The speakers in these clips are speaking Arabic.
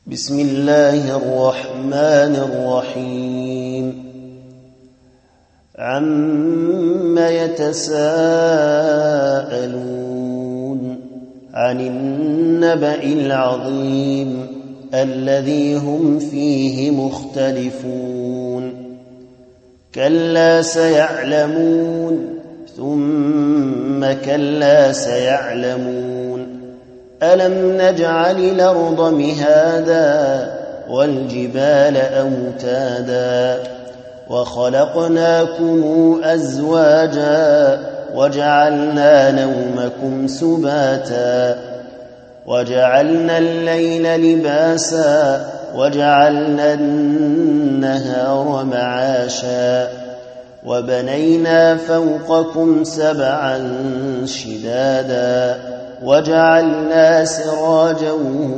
بسم الله الرحمن الرحيم عم يتساءلون عن النبأ العظيم الذي هم فيه مختلفون كلا سيعلمون ثم كلا سيعلمون ألم نجعل الأرض مهادا والجبال أوتادا وخلقناكم أزواجا وجعلنا نومكم سباتا وجعلنا الليل لباسا وجعلنا النهار معاشا وبنينا فوقكم سبعا شدادا وجعلنا سراجا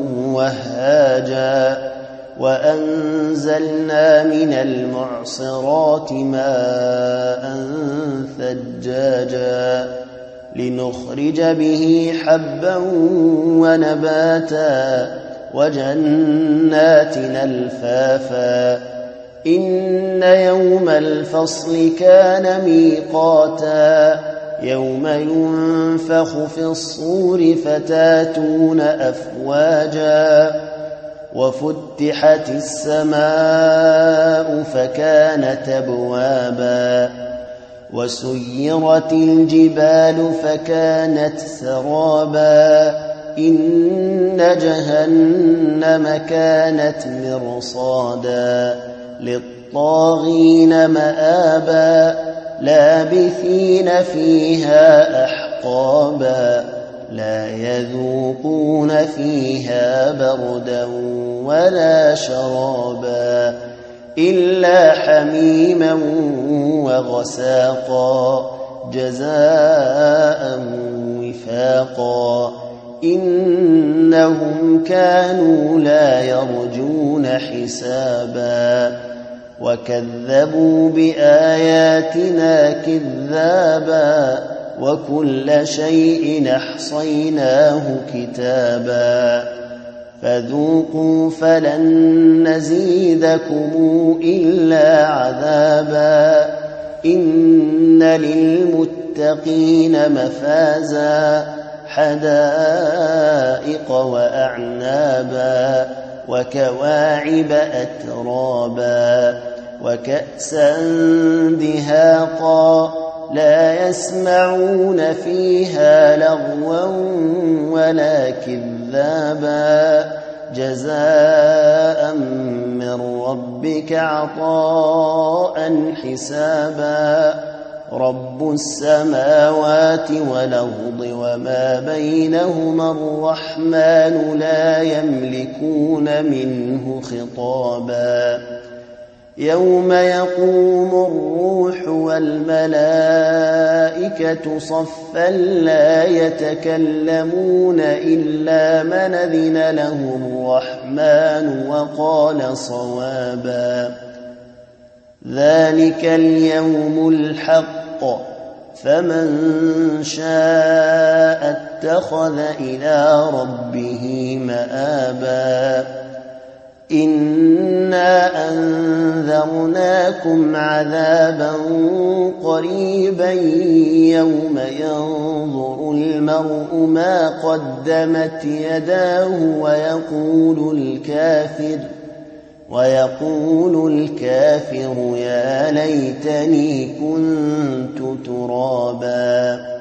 وهاجا وأنزلنا من المعصرات ماء ثجاجا لنخرج به حبا ونباتا وجنات ألفافا إن يوم الفصل كان ميقاتا يوم ينفخ في الصور فتاتون أفواجا وفتحت السماء فكانت أبوابا وسيرت الجبال فكانت سرابا إن جهنم كانت مرصادا للطاغين مآبا لابثين فيها أحقابا لا يذوقون فيها بردا ولا شرابا إلا حميما وغساقا جزاء وفاقا إنهم كانوا لا يرجون حسابا وكذبوا بآياتنا كذابا وكل شيء أحصيناه كتابا فذوقوا فلن نزيدكم إلا عذابا إن للمتقين مفازا حدائق وأعنابا وكواعب أترابا وكأسا دهاقا لا يسمعون فيها لغوا ولا كذابا جزاء من ربك عطاء حسابا رب السماوات والأرض وما بينهما الرحمن لا يملكون منه خطابا يوم يقوم الروح والملائكة صفا لا يتكلمون إلا من أذن له الرحمن وقال صوابا ذلك اليوم الحق فمن شاء اتخذ إلى ربه مآبا إنا أنذرناكم عذابا قريبا يوم ينظر المرء ما قدمت يداه ويقول الكافر يا ليتني كنت ترابا